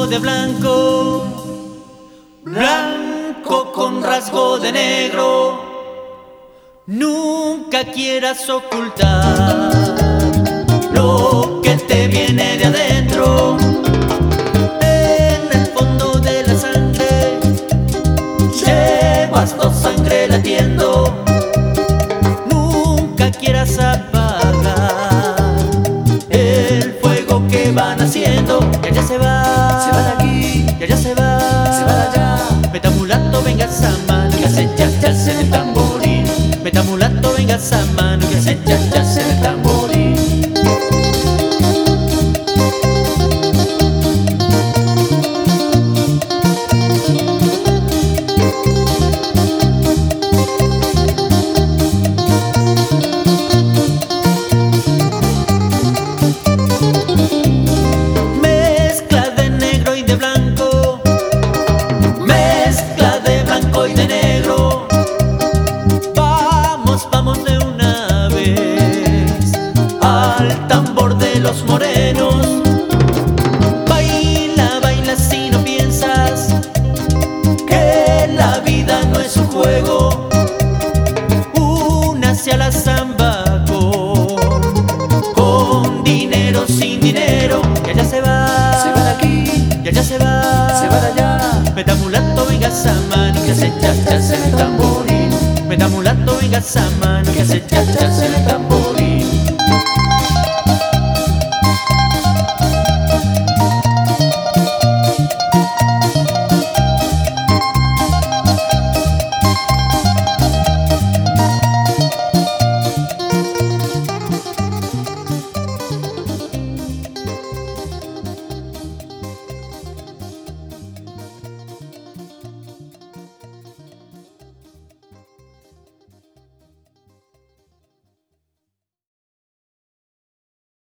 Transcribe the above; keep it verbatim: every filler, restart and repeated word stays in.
vestido de blanco, blanco con rasgo de negro. Nunca quieras ocultar lo que te viene de adentro. En el fondo de la sangre llevas tu sangre latiendo. Nunca quieras apagar el fuego que van haciendo. Y allá se va, se va de aquí, y allá se va, se va de allá. Metamulato, venga Samán, que hace ya ya se el tamborín. Metamulato, venga Samán, que hace ya ya se el tamborín. Mezcla de negro y de blanco, mezcla de blanco y de negro. Vamos, vamos de una vez al tambor de los morenos. Baila, baila si no piensas que la vida no es un juego. Únase a la samba con, con dinero, sin dinero. Y allá se va, Se va de aquí, y allá se va, se va de allá. Metamulato, venga Samán, que hace ya ya se el tamborín. Metamulato, venga Samán, que hace ya ya se el tamborín.